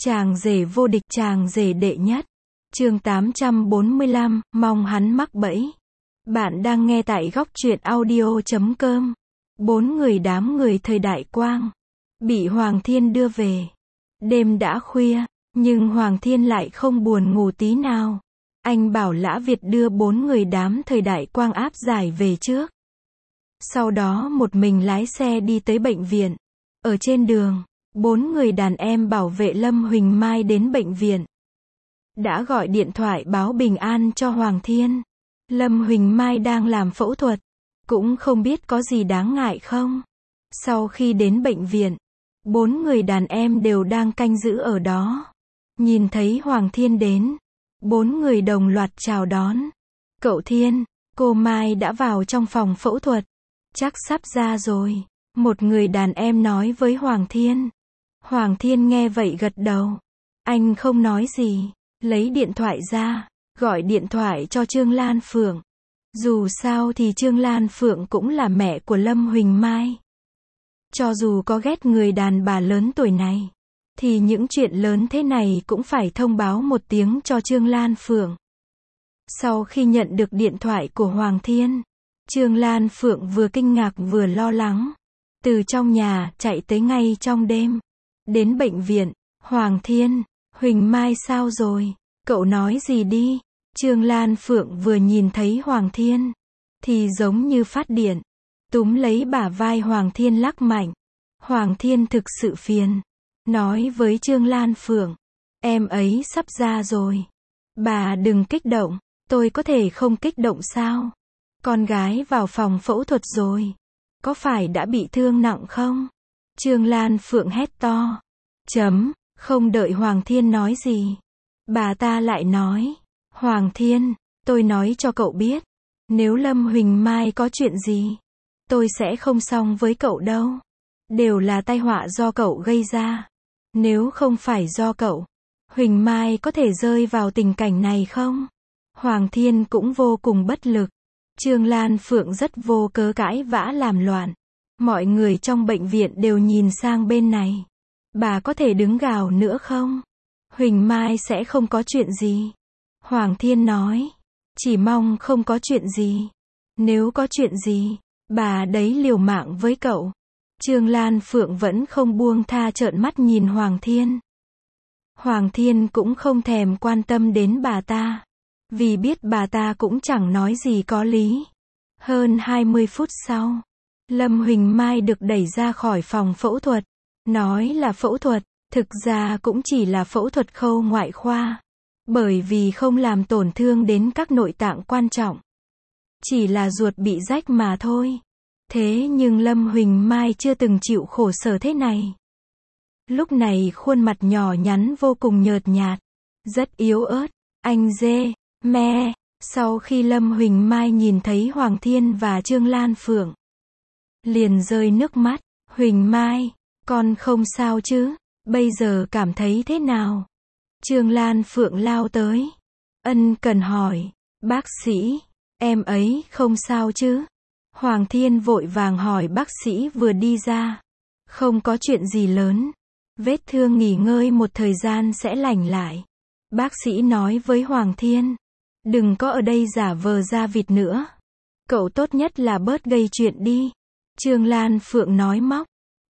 Chàng rể vô địch, chàng rể đệ nhất. Chương 845, mong hắn mắc bẫy. Bạn đang nghe tại góc truyện audio.com. 4 người đám người thời đại Quang bị Hoàng Thiên đưa về. Đêm đã khuya, nhưng Hoàng Thiên lại không buồn ngủ tí nào. Anh bảo Lã Việt đưa 4 người đám thời đại Quang áp giải về trước. Sau đó một mình lái xe đi tới bệnh viện. Ở trên đường, 4 người đàn em bảo vệ Lâm Huỳnh Mai đến bệnh viện. Đã gọi điện thoại báo bình an cho Hoàng Thiên. Lâm Huỳnh Mai đang làm phẫu thuật, cũng không biết có gì đáng ngại không. Sau khi đến bệnh viện, 4 người đàn em đều đang canh giữ ở đó. Nhìn thấy Hoàng Thiên đến, 4 người đồng loạt chào đón. Cậu Thiên, cô Mai đã vào trong phòng phẫu thuật. Chắc sắp ra rồi. Một người đàn em nói với Hoàng Thiên. Hoàng Thiên nghe vậy gật đầu. Anh không nói gì, lấy điện thoại ra, gọi điện thoại cho Trương Lan Phượng. Dù sao thì Trương Lan Phượng cũng là mẹ của Lâm Huỳnh Mai. Cho dù có ghét người đàn bà lớn tuổi này, thì những chuyện lớn thế này cũng phải thông báo một tiếng cho Trương Lan Phượng. Sau khi nhận được điện thoại của Hoàng Thiên, Trương Lan Phượng vừa kinh ngạc vừa lo lắng. Từ trong nhà, chạy tới ngay trong đêm. Đến bệnh viện, Hoàng Thiên, Huỳnh Mai sao rồi? Cậu nói gì đi? Trương Lan Phượng vừa nhìn thấy Hoàng Thiên, thì giống như phát điện. Túm lấy bả vai Hoàng Thiên lắc mạnh. Hoàng Thiên thực sự phiền. Nói với Trương Lan Phượng, em ấy sắp ra rồi. Bà đừng kích động, tôi có thể không kích động sao? Con gái vào phòng phẫu thuật rồi. Có phải đã bị thương nặng không? Trương Lan Phượng hét to. Không đợi Hoàng Thiên nói gì, bà ta lại nói. Hoàng Thiên, tôi nói cho cậu biết, nếu Lâm Huỳnh Mai có chuyện gì, tôi sẽ không xong với cậu đâu. Đều là tai họa do cậu gây ra. Nếu không phải do cậu, Huỳnh Mai có thể rơi vào tình cảnh này không? Hoàng Thiên cũng vô cùng bất lực. Trương Lan Phượng rất vô cớ cãi vã làm loạn. Mọi người trong bệnh viện đều nhìn sang bên này. Bà có thể đứng gào nữa không? Huỳnh Mai sẽ không có chuyện gì. Hoàng Thiên nói. Chỉ mong không có chuyện gì. Nếu có chuyện gì, bà đấy liều mạng với cậu. Trương Lan Phượng vẫn không buông tha trợn mắt nhìn Hoàng Thiên. Hoàng Thiên cũng không thèm quan tâm đến bà ta. Vì biết bà ta cũng chẳng nói gì có lý. Hơn 20 phút sau, Lâm Huỳnh Mai được đẩy ra khỏi phòng phẫu thuật. Nói là phẫu thuật, thực ra cũng chỉ là phẫu thuật khâu ngoại khoa. Bởi vì không làm tổn thương đến các nội tạng quan trọng. Chỉ là ruột bị rách mà thôi. Thế nhưng Lâm Huỳnh Mai chưa từng chịu khổ sở thế này. Lúc này khuôn mặt nhỏ nhắn vô cùng nhợt nhạt, rất yếu ớt. Anh dê, mẹ. Sau khi Lâm Huỳnh Mai nhìn thấy Hoàng Thiên và Trương Lan Phượng, liền rơi nước mắt. Huỳnh Mai, con không sao chứ? Bây giờ cảm thấy thế nào? Trương Lan Phượng lao tới, ân cần hỏi. Bác sĩ, em ấy không sao chứ? Hoàng Thiên vội vàng hỏi bác sĩ vừa đi ra. Không có chuyện gì lớn. Vết thương nghỉ ngơi một thời gian sẽ lành lại. Bác sĩ nói với Hoàng Thiên. Đừng có ở đây giả vờ ra vịt nữa. Cậu tốt nhất là bớt gây chuyện đi. Trương Lan Phượng nói móc.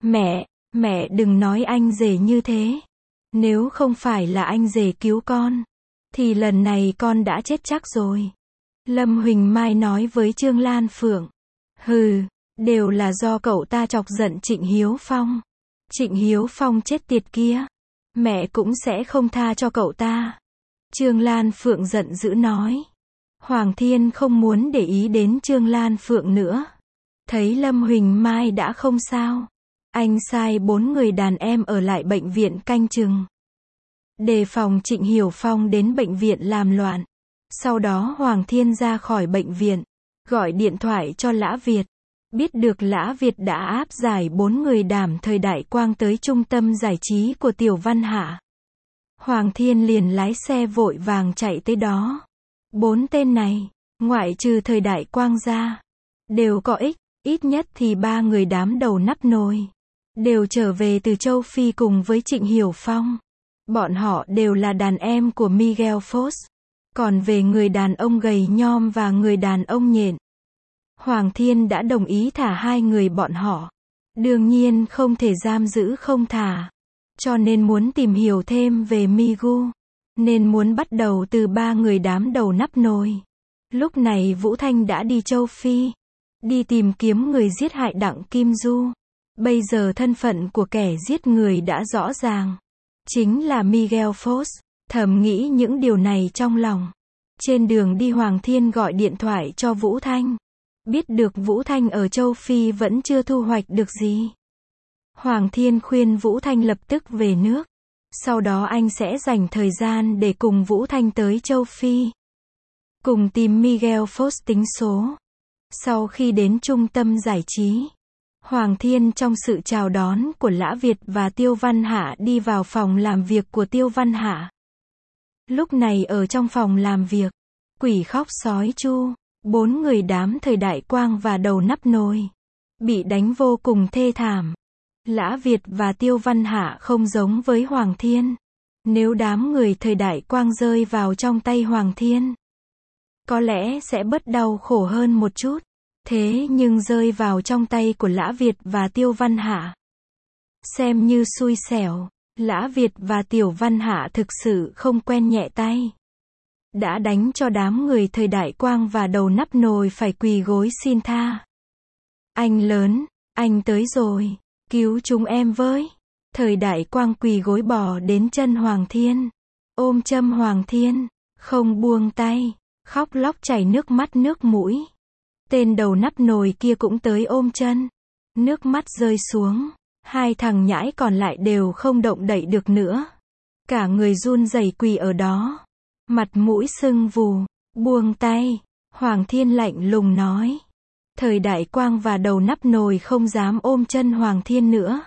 Mẹ đừng nói anh rể như thế. Nếu không phải là anh rể cứu con, thì lần này con đã chết chắc rồi. Lâm Huỳnh Mai nói với Trương Lan Phượng. Hừ, đều là do cậu ta chọc giận Trịnh Hiếu Phong. Trịnh Hiếu Phong chết tiệt kia, mẹ cũng sẽ không tha cho cậu ta. Trương Lan Phượng giận dữ nói. Hoàng Thiên không muốn để ý đến Trương Lan Phượng nữa. Thấy Lâm Huỳnh Mai đã không sao, anh sai 4 người đàn em ở lại bệnh viện canh chừng, đề phòng Trịnh Hiếu Phong đến bệnh viện làm loạn. Sau đó Hoàng Thiên ra khỏi bệnh viện, gọi điện thoại cho Lã Việt. Biết được Lã Việt đã áp giải 4 người đàm thời đại Quang tới trung tâm giải trí của Tiểu Văn Hạ. Hoàng Thiên liền lái xe vội vàng chạy tới đó. 4 tên này, ngoại trừ thời đại Quang ra, đều có ít nhất thì 3 người đám đầu nắp nồi, đều trở về từ châu Phi cùng với Trịnh Hiếu Phong. Bọn họ đều là đàn em của Miguel Foss. Còn về người đàn ông gầy nhom và người đàn ông nhện, Hoàng Thiên đã đồng ý thả hai người bọn họ. Đương nhiên không thể giam giữ không thả. Cho nên muốn tìm hiểu thêm về Migu, nên muốn bắt đầu từ ba người đám đầu nắp nồi. Lúc này Vũ Thanh đã đi châu Phi, đi tìm kiếm người giết hại Đặng Kim Du. Bây giờ thân phận của kẻ giết người đã rõ ràng. Chính là Miguel Foss. Thầm nghĩ những điều này trong lòng. Trên đường đi Hoàng Thiên gọi điện thoại cho Vũ Thanh. Biết được Vũ Thanh ở châu Phi vẫn chưa thu hoạch được gì. Hoàng Thiên khuyên Vũ Thanh lập tức về nước. Sau đó anh sẽ dành thời gian để cùng Vũ Thanh tới châu Phi, cùng tìm Miguel Foss tính số. Sau khi đến trung tâm giải trí, Hoàng Thiên trong sự chào đón của Lã Việt và Tiêu Văn Hạ đi vào phòng làm việc của Tiêu Văn Hạ. Lúc này ở trong phòng làm việc, Quỷ Khóc Sói Chu, bốn người đám thời Đại Quang và đầu nắp nồi, bị đánh vô cùng thê thảm. Lã Việt và Tiêu Văn Hạ không giống với Hoàng Thiên. Nếu đám người thời Đại Quang rơi vào trong tay Hoàng Thiên, có lẽ sẽ bớt đau khổ hơn một chút. Thế nhưng rơi vào trong tay của Lã Việt và Tiêu Văn Hạ, xem như xui xẻo. Lã Việt và Tiểu Văn Hạ thực sự không quen nhẹ tay. Đã đánh cho đám người thời Đại Quang và đầu nắp nồi phải quỳ gối xin tha. Anh lớn, anh tới rồi, cứu chúng em với. Thời Đại Quang quỳ gối bò đến chân Hoàng Thiên, ôm châm Hoàng Thiên, không buông tay, khóc lóc chảy nước mắt nước mũi. Tên đầu nắp nồi kia cũng tới ôm chân, nước mắt rơi xuống. Hai thằng nhãi còn lại đều không động đậy được nữa. Cả người run rẩy quỳ ở đó, mặt mũi sưng vù. Buông tay, Hoàng Thiên lạnh lùng nói. Thời Đại Quang và đầu nắp nồi không dám ôm chân Hoàng Thiên nữa,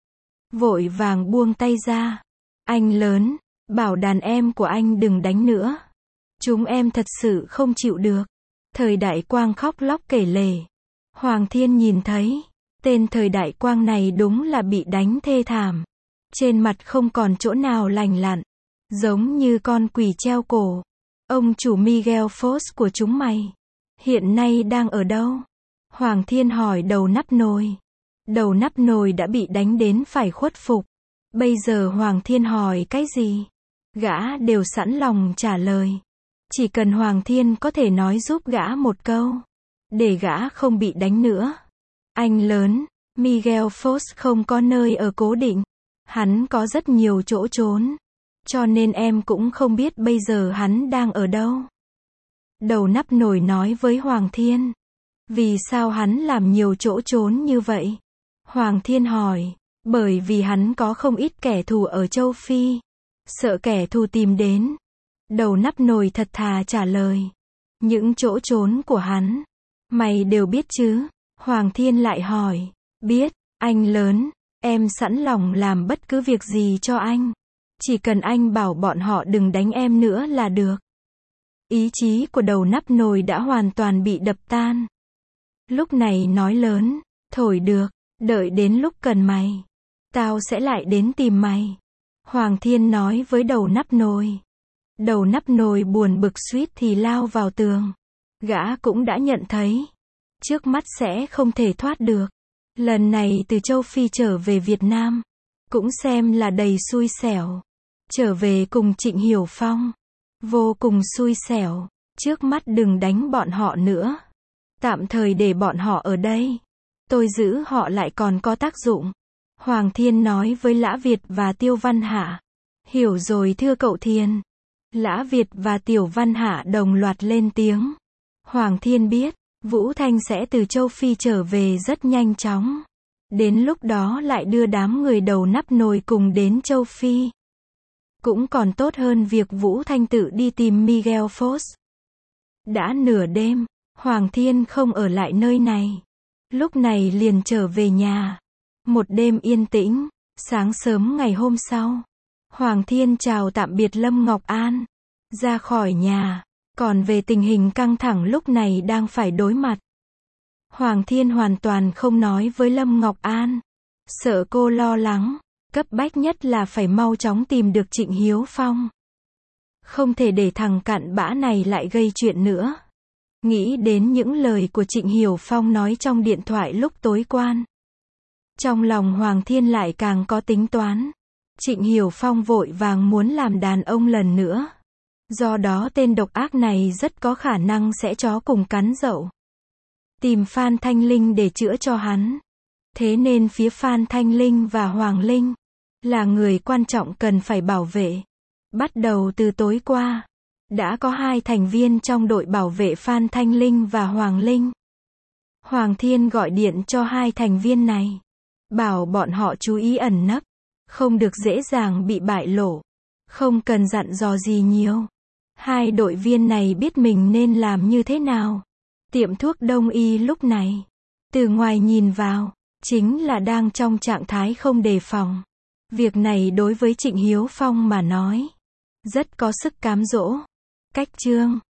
vội vàng buông tay ra. Anh lớn, bảo đàn em của anh đừng đánh nữa. Chúng em thật sự không chịu được. Thời Đại Quang khóc lóc kể lể. Hoàng Thiên nhìn thấy, tên thời Đại Quang này đúng là bị đánh thê thảm. Trên mặt không còn chỗ nào lành lặn, giống như con quỷ treo cổ. Ông chủ Miguel Foss của chúng mày, hiện nay đang ở đâu? Hoàng Thiên hỏi đầu nắp nồi. Đầu nắp nồi đã bị đánh đến phải khuất phục. Bây giờ Hoàng Thiên hỏi cái gì, gã đều sẵn lòng trả lời. Chỉ cần Hoàng Thiên có thể nói giúp gã một câu, để gã không bị đánh nữa. Anh lớn, Miguel Foss không có nơi ở cố định. Hắn có rất nhiều chỗ trốn. Cho nên em cũng không biết bây giờ hắn đang ở đâu. Đầu nắp nồi nói với Hoàng Thiên. Vì sao hắn làm nhiều chỗ trốn như vậy? Hoàng Thiên hỏi. Bởi vì hắn có không ít kẻ thù ở châu Phi. Sợ kẻ thù tìm đến. Đầu nắp nồi thật thà trả lời. Những chỗ trốn của hắn, mày đều biết chứ? Hoàng Thiên lại hỏi. Biết, anh lớn, em sẵn lòng làm bất cứ việc gì cho anh. Chỉ cần anh bảo bọn họ đừng đánh em nữa là được. Ý chí của đầu nắp nồi đã hoàn toàn bị đập tan. Lúc này nói lớn. Thổi được, đợi đến lúc cần mày, tao sẽ lại đến tìm mày. Hoàng Thiên nói với đầu nắp nồi. Đầu nắp nồi buồn bực suýt thì lao vào tường. Gã cũng đã nhận thấy, trước mắt sẽ không thể thoát được. Lần này từ châu Phi trở về Việt Nam, cũng xem là đầy xui xẻo. Trở về cùng Trịnh Hiểu Phong, vô cùng xui xẻo. Trước mắt đừng đánh bọn họ nữa. Tạm thời để bọn họ ở đây. Tôi giữ họ lại còn có tác dụng. Hoàng Thiên nói với Lã Việt và Tiêu Văn Hạ. Hiểu rồi thưa cậu Thiên. Lã Việt và Tiểu Văn Hạ đồng loạt lên tiếng. Hoàng Thiên biết, Vũ Thanh sẽ từ châu Phi trở về rất nhanh chóng. Đến lúc đó lại đưa đám người đầu nắp nồi cùng đến châu Phi. Cũng còn tốt hơn việc Vũ Thanh tự đi tìm Miguel Foss. Đã nửa đêm, Hoàng Thiên không ở lại nơi này. Lúc này liền trở về nhà. Một đêm yên tĩnh, sáng sớm ngày hôm sau, Hoàng Thiên chào tạm biệt Lâm Ngọc An, ra khỏi nhà. Còn về tình hình căng thẳng lúc này đang phải đối mặt, Hoàng Thiên hoàn toàn không nói với Lâm Ngọc An, sợ cô lo lắng. Cấp bách nhất là phải mau chóng tìm được Trịnh Hiếu Phong. Không thể để thằng cặn bã này lại gây chuyện nữa. Nghĩ đến những lời của Trịnh Hiểu Phong nói trong điện thoại lúc tối quan. Trong lòng Hoàng Thiên lại càng có tính toán. Trịnh Hiểu Phong vội vàng muốn làm đàn ông lần nữa. Do đó tên độc ác này rất có khả năng sẽ chó cùng cắn dậu. Tìm Phan Thanh Linh để chữa cho hắn. Thế nên phía Phan Thanh Linh và Hoàng Linh là người quan trọng cần phải bảo vệ. Bắt đầu từ tối qua, đã có 2 thành viên trong đội bảo vệ Phan Thanh Linh và Hoàng Linh. Hoàng Thiên gọi điện cho 2 thành viên này, bảo bọn họ chú ý ẩn nấp, không được dễ dàng bị bại lộ, không cần dặn dò gì nhiều. 2 đội viên này biết mình nên làm như thế nào. Tiệm thuốc đông y lúc này, từ ngoài nhìn vào, chính là đang trong trạng thái không đề phòng. Việc này đối với Trịnh Hiếu Phong mà nói, rất có sức cám dỗ. Cách chương